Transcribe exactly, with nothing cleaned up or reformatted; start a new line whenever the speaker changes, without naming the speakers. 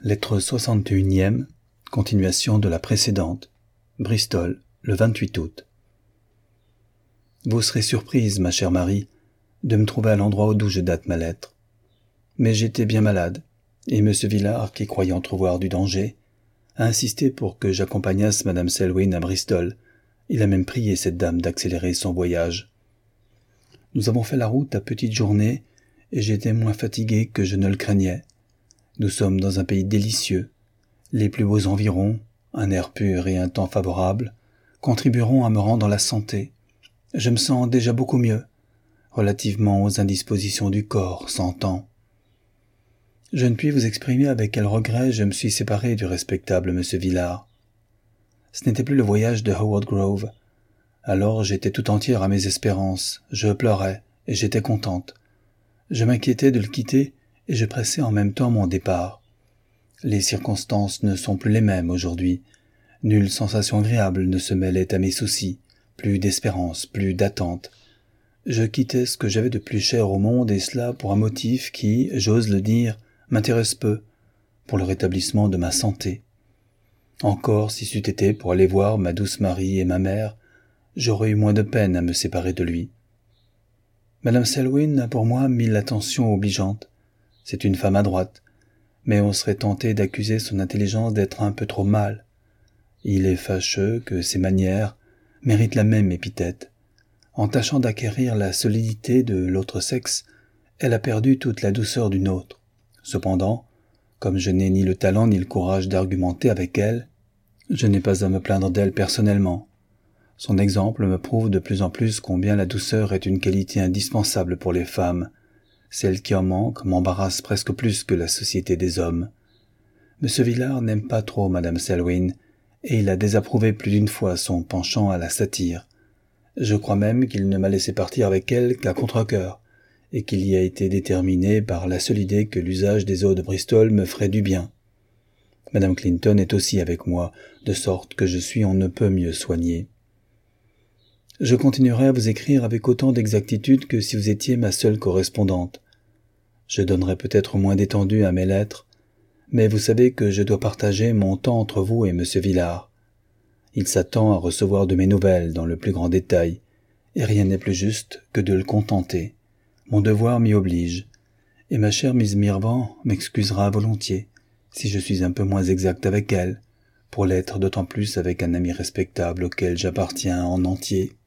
Lettre soixante et unième, continuation de la précédente. Bristol, le vingt-huit août. Vous serez surprise, ma chère Marie, de me trouver à l'endroit d'où je date ma lettre. Mais j'étais bien malade, et M. Villars, qui croyait entrevoir du danger, a insisté pour que j'accompagnasse Madame Selwyn à Bristol. Il a même prié cette dame d'accélérer son voyage. Nous avons fait la route à petite journée, et j'étais moins fatigué que je ne le craignais. Nous sommes dans un pays délicieux. Les plus beaux environs, un air pur et un temps favorable, contribueront à me rendre la santé. Je me sens déjà beaucoup mieux, relativement aux indispositions du corps, s'entend. Je ne puis vous exprimer avec quel regret je me suis séparé du respectable M. Villars. Ce n'était plus le voyage de Howard Grove. Alors j'étais tout entière à mes espérances, je pleurais, et j'étais contente. Je m'inquiétais de le quitter, et je pressais en même temps mon départ. Les circonstances ne sont plus les mêmes aujourd'hui. Nulle sensation agréable ne se mêlait à mes soucis, plus d'espérance, plus d'attente. Je quittais ce que j'avais de plus cher au monde, et cela pour un motif qui, j'ose le dire, m'intéresse peu, pour le rétablissement de ma santé. Encore, si c'eût été pour aller voir ma douce Marie et ma mère, j'aurais eu moins de peine à me séparer de lui. Madame Selwyn a pour moi mille attentions obligeantes. C'est une femme adroite, mais on serait tenté d'accuser son intelligence d'être un peu trop mâle. Il est fâcheux que ses manières méritent la même épithète. En tâchant d'acquérir la solidité de l'autre sexe, elle a perdu toute la douceur du nôtre. Cependant, comme je n'ai ni le talent ni le courage d'argumenter avec elle, je n'ai pas à me plaindre d'elle personnellement. Son exemple me prouve de plus en plus combien la douceur est une qualité indispensable pour les femmes. Celle qui en manque m'embarrasse presque plus que la société des hommes. M. Villars n'aime pas trop Madame Selwyn, et il a désapprouvé plus d'une fois son penchant à la satire. Je crois même qu'il ne m'a laissé partir avec elle qu'à contre-cœur, et qu'il y a été déterminé par la seule idée que l'usage des eaux de Bristol me ferait du bien. Madame Clinton est aussi avec moi, de sorte que je suis on ne peut mieux soigné. Je continuerai à vous écrire avec autant d'exactitude que si vous étiez ma seule correspondante. Je donnerai peut-être moins d'étendue à mes lettres, mais vous savez que je dois partager mon temps entre vous et M. Villars. Il s'attend à recevoir de mes nouvelles dans le plus grand détail, et rien n'est plus juste que de le contenter. Mon devoir m'y oblige, et ma chère Miss Mirvan m'excusera volontiers, si je suis un peu moins exact avec elle, pour l'être d'autant plus avec un ami respectable auquel j'appartiens en entier.